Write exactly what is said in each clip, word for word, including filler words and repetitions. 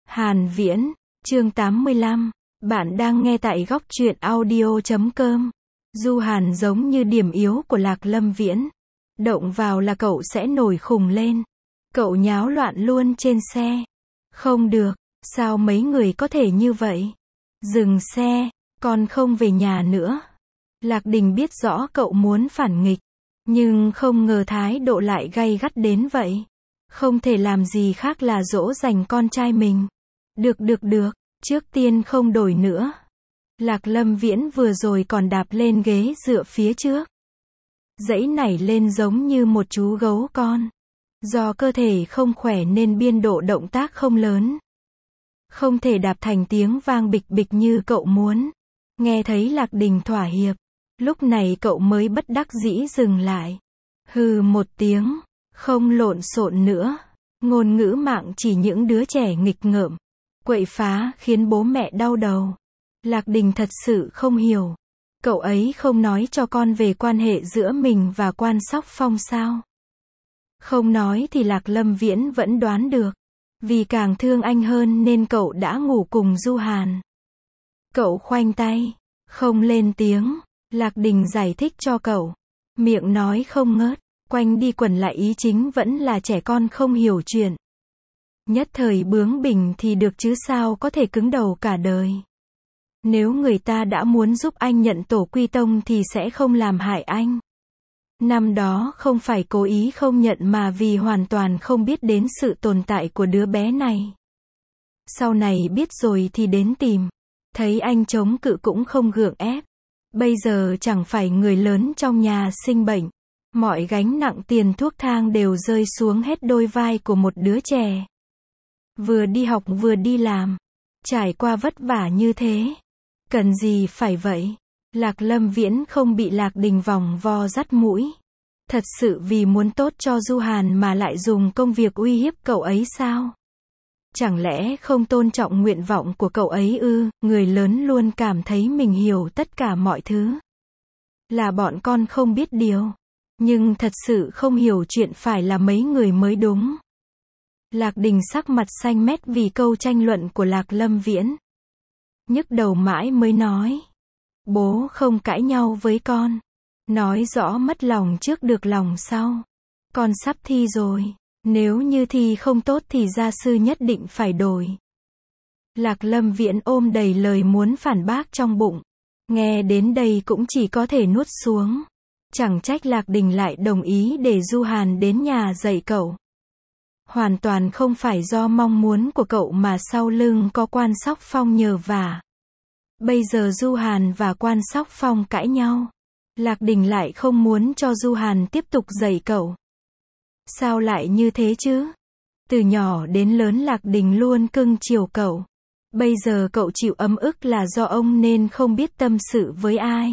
Hàn Viễn, chương tám mươi lăm. Bạn đang nghe tại góc truyện audio chấm com. Du Hàn giống như điểm yếu của Lạc Lâm Viễn. Động vào là cậu sẽ nổi khùng lên. Cậu nháo loạn luôn trên xe. Không được, sao mấy người có thể như vậy? Dừng xe, còn không về nhà nữa. Lạc Đình biết rõ cậu muốn phản nghịch, nhưng không ngờ thái độ lại gay gắt đến vậy. Không thể làm gì khác là dỗ dành con trai mình. Được được được, trước tiên không đổi nữa. Lạc Lâm Viễn vừa rồi còn đạp lên ghế dựa phía trước. Dãy nảy lên giống như một chú gấu con. Do cơ thể không khỏe nên biên độ động tác không lớn. Không thể đạp thành tiếng vang bịch bịch như cậu muốn. Nghe thấy Lạc Đình thỏa hiệp. Lúc này cậu mới bất đắc dĩ dừng lại. Hừ một tiếng, không lộn xộn nữa. Ngôn ngữ mạng chỉ những đứa trẻ nghịch ngợm, quậy phá khiến bố mẹ đau đầu. Lạc Đình thật sự không hiểu. Cậu ấy không nói cho con về quan hệ giữa mình và Quan Sóc Phong sao? Không nói thì Lạc Lâm Viễn vẫn đoán được. Vì càng thương anh hơn nên cậu đã ngủ cùng Du Hàn. Cậu khoanh tay, không lên tiếng. Lạc Đình giải thích cho cậu. Miệng nói không ngớt, quanh đi quẩn lại ý chính vẫn là trẻ con không hiểu chuyện. Nhất thời bướng bỉnh thì được chứ sao có thể cứng đầu cả đời. Nếu người ta đã muốn giúp anh nhận tổ quy tông thì sẽ không làm hại anh. Năm đó không phải cố ý không nhận mà vì hoàn toàn không biết đến sự tồn tại của đứa bé này. Sau này biết rồi thì đến tìm. Thấy anh chống cự cũng không gượng ép. Bây giờ chẳng phải người lớn trong nhà sinh bệnh. Mọi gánh nặng tiền thuốc thang đều rơi xuống hết đôi vai của một đứa trẻ. Vừa đi học vừa đi làm. Trải qua vất vả như thế. Cần gì phải vậy? Lạc Lâm Viễn không bị Lạc Đình vòng vo dắt mũi. Thật sự vì muốn tốt cho Du Hàn mà lại dùng công việc uy hiếp cậu ấy sao? Chẳng lẽ không tôn trọng nguyện vọng của cậu ấy ư? Người lớn luôn cảm thấy mình hiểu tất cả mọi thứ. Là bọn con không biết điều. Nhưng thật sự không hiểu chuyện phải là mấy người mới đúng. Lạc Đình sắc mặt xanh mét vì câu tranh luận của Lạc Lâm Viễn. Nhức đầu mãi mới nói. Bố không cãi nhau với con. Nói rõ mất lòng trước được lòng sau. Con sắp thi rồi. Nếu như thi không tốt thì gia sư nhất định phải đổi. Lạc Lâm Viễn ôm đầy lời muốn phản bác trong bụng. Nghe đến đây cũng chỉ có thể nuốt xuống. Chẳng trách Lạc Đình lại đồng ý để Du Hàn đến nhà dạy cậu. Hoàn toàn không phải do mong muốn của cậu mà sau lưng có Quan Sóc Phong nhờ vả. Bây giờ Du Hàn và Quan Sóc Phong cãi nhau. Lạc Đình lại không muốn cho Du Hàn tiếp tục dạy cậu. Sao lại như thế chứ? Từ nhỏ đến lớn Lạc Đình luôn cưng chiều cậu. Bây giờ cậu chịu ấm ức là do ông nên không biết tâm sự với ai.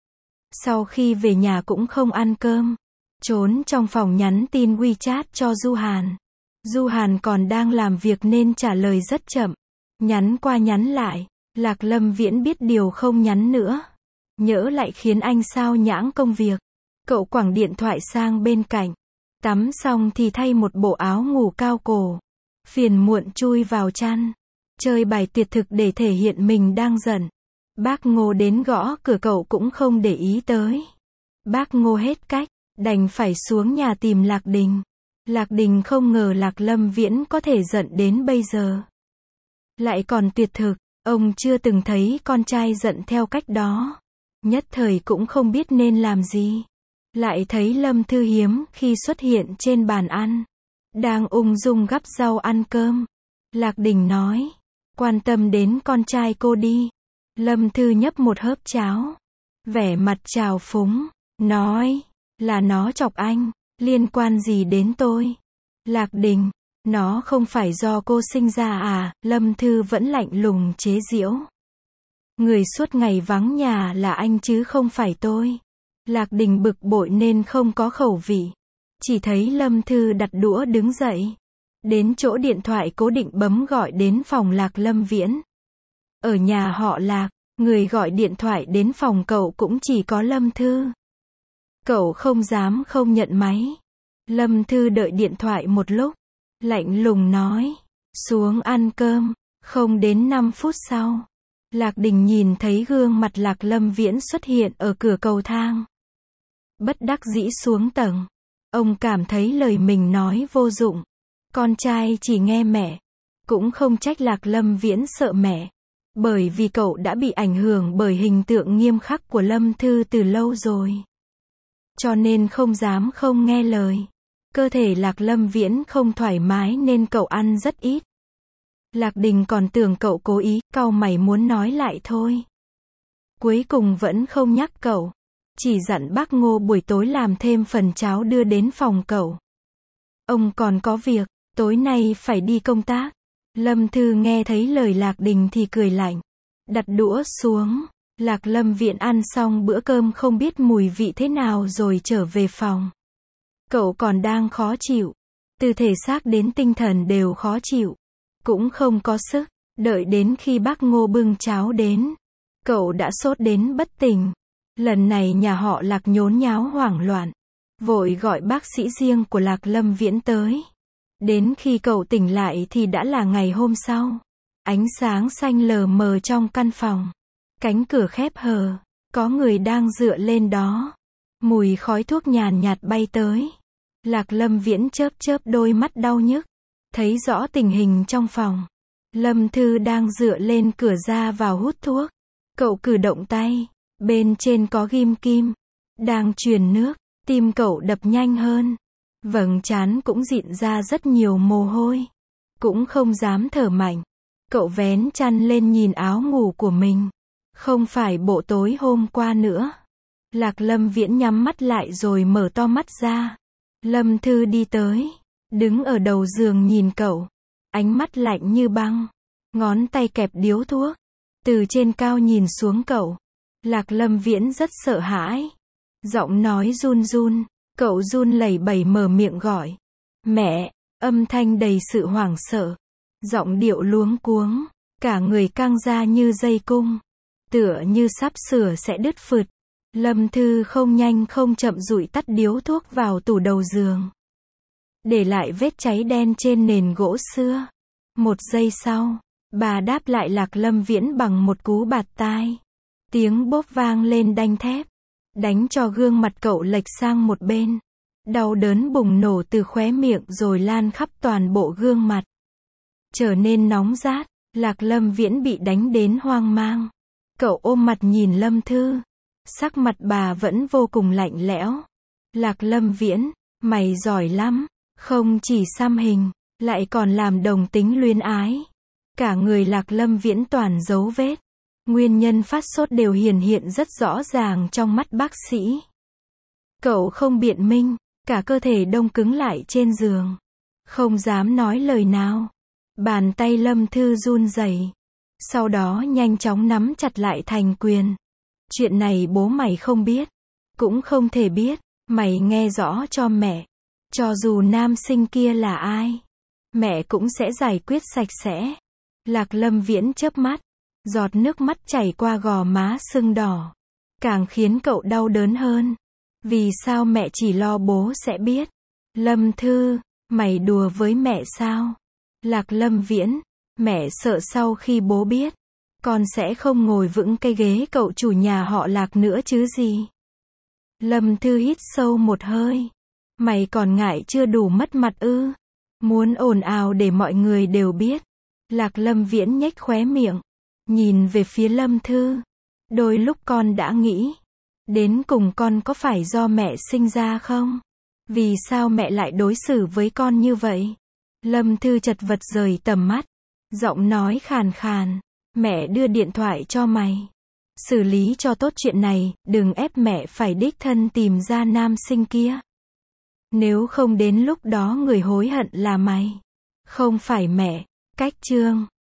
Sau khi về nhà cũng không ăn cơm. Trốn trong phòng nhắn tin WeChat cho Du Hàn. Du Hàn còn đang làm việc nên trả lời rất chậm. Nhắn qua nhắn lại. Lạc Lâm Viễn biết điều không nhắn nữa. Nhỡ lại khiến anh sao nhãng công việc. Cậu quẳng điện thoại sang bên cạnh. Tắm xong thì thay một bộ áo ngủ cao cổ. Phiền muộn chui vào chăn. Chơi bài tuyệt thực để thể hiện mình đang giận. Bác Ngô đến gõ cửa cậu cũng không để ý tới. Bác Ngô hết cách, đành phải xuống nhà tìm Lạc Đình. Lạc Đình không ngờ Lạc Lâm Viễn có thể giận đến bây giờ. Lại còn tuyệt thực, ông chưa từng thấy con trai giận theo cách đó. Nhất thời cũng không biết nên làm gì. Lại thấy Lâm Thư hiếm khi xuất hiện trên bàn ăn. Đang ung dung gắp rau ăn cơm. Lạc Đình nói, quan tâm đến con trai cô đi. Lâm Thư nhấp một hớp cháo. Vẻ mặt trào phúng, nói, là nó chọc anh, liên quan gì đến tôi? Lạc Đình, nó không phải do cô sinh ra à? Lâm Thư vẫn lạnh lùng chế giễu. Người suốt ngày vắng nhà là anh chứ không phải tôi. Lạc Đình bực bội nên không có khẩu vị. Chỉ thấy Lâm Thư đặt đũa đứng dậy. Đến chỗ điện thoại cố định bấm gọi đến phòng Lạc Lâm Viễn. Ở nhà họ Lạc, người gọi điện thoại đến phòng cậu cũng chỉ có Lâm Thư. Cậu không dám không nhận máy. Lâm Thư đợi điện thoại một lúc. Lạnh lùng nói, xuống ăn cơm. Không đến năm phút sau, Lạc Đình nhìn thấy gương mặt Lạc Lâm Viễn xuất hiện ở cửa cầu thang. Bất đắc dĩ xuống tầng. Ông cảm thấy lời mình nói vô dụng. Con trai chỉ nghe mẹ. Cũng không trách Lạc Lâm Viễn sợ mẹ. Bởi vì cậu đã bị ảnh hưởng bởi hình tượng nghiêm khắc của Lâm Thư từ lâu rồi. Cho nên không dám không nghe lời. Cơ thể Lạc Lâm Viễn không thoải mái nên cậu ăn rất ít. Lạc Đình còn tưởng cậu cố ý, cau mày muốn nói lại thôi. Cuối cùng vẫn không nhắc cậu. Chỉ dặn bác Ngô buổi tối làm thêm phần cháo đưa đến phòng cậu. Ông còn có việc, tối nay phải đi công tác. Lâm Thư nghe thấy lời Lạc Đình thì cười lạnh. Đặt đũa xuống. Lạc Lâm Viễn ăn xong bữa cơm không biết mùi vị thế nào rồi trở về phòng. Cậu còn đang khó chịu. Từ thể xác đến tinh thần đều khó chịu. Cũng không có sức. Đợi đến khi bác Ngô bưng cháo đến. Cậu đã sốt đến bất tỉnh. Lần này nhà họ Lạc nhốn nháo hoảng loạn. Vội gọi bác sĩ riêng của Lạc Lâm Viễn tới. Đến khi cậu tỉnh lại thì đã là ngày hôm sau. Ánh sáng xanh lờ mờ trong căn phòng. Cánh cửa khép hờ. Có người đang dựa lên đó. Mùi khói thuốc nhàn nhạt bay tới. Lạc Lâm Viễn chớp chớp đôi mắt đau nhức. Thấy rõ tình hình trong phòng. Lâm Thư đang dựa lên cửa ra vào hút thuốc. Cậu cử động tay. Bên trên có ghim kim. Đang truyền nước. Tim cậu đập nhanh hơn. Vầng trán cũng dịn ra rất nhiều mồ hôi. Cũng không dám thở mạnh. Cậu vén chăn lên nhìn áo ngủ của mình. Không phải bộ tối hôm qua nữa. Lạc Lâm Viễn nhắm mắt lại rồi mở to mắt ra. Lâm Thư đi tới. Đứng ở đầu giường nhìn cậu. Ánh mắt lạnh như băng. Ngón tay kẹp điếu thuốc. Từ trên cao nhìn xuống cậu. Lạc Lâm Viễn rất sợ hãi. Giọng nói run run. Cậu run lẩy bẩy mở miệng gọi. Mẹ, âm thanh đầy sự hoảng sợ. Giọng điệu luống cuống. Cả người căng ra như dây cung. Tựa như sắp sửa sẽ đứt phượt. Lâm Thư không nhanh không chậm dụi tắt điếu thuốc vào tủ đầu giường. Để lại vết cháy đen trên nền gỗ xưa. Một giây sau, bà đáp lại Lạc Lâm Viễn bằng một cú bạt tai. Tiếng bốp vang lên đanh thép. Đánh cho gương mặt cậu lệch sang một bên. Đau đớn bùng nổ từ khóe miệng rồi lan khắp toàn bộ gương mặt. Trở nên nóng rát, Lạc Lâm Viễn bị đánh đến hoang mang. Cậu ôm mặt nhìn Lâm Thư. Sắc mặt bà vẫn vô cùng lạnh lẽo. Lạc Lâm Viễn, mày giỏi lắm. Không chỉ xăm hình, lại còn làm đồng tính luyến ái. Cả người Lạc Lâm Viễn toàn dấu vết. Nguyên nhân phát sốt đều hiển hiện rất rõ ràng trong mắt bác sĩ. Cậu không biện minh, cả cơ thể đông cứng lại trên giường. Không dám nói lời nào. Bàn tay Lâm Thư run rẩy. Sau đó nhanh chóng nắm chặt lại thành quyền. Chuyện này bố mày không biết. Cũng không thể biết. Mày nghe rõ cho mẹ. Cho dù nam sinh kia là ai, mẹ cũng sẽ giải quyết sạch sẽ. Lạc Lâm Viễn chớp mắt. Giọt nước mắt chảy qua gò má sưng đỏ. Càng khiến cậu đau đớn hơn. Vì sao mẹ chỉ lo bố sẽ biết? Lâm Thư, mày đùa với mẹ sao? Lạc Lâm Viễn, mẹ sợ sau khi bố biết, con sẽ không ngồi vững cây ghế cậu chủ nhà họ Lạc nữa chứ gì? Lâm Thư hít sâu một hơi. Mày còn ngại chưa đủ mất mặt ư? Muốn ồn ào để mọi người đều biết. Lạc Lâm Viễn nhếch khóe miệng. Nhìn về phía Lâm Thư. Đôi lúc con đã nghĩ. Đến cùng con có phải do mẹ sinh ra không? Vì sao mẹ lại đối xử với con như vậy? Lâm Thư chật vật rời tầm mắt. Giọng nói khàn khàn. Mẹ đưa điện thoại cho mày. Xử lý cho tốt chuyện này, đừng ép mẹ phải đích thân tìm ra nam sinh kia. Nếu không đến lúc đó người hối hận là mày. Không phải mẹ. Cách chương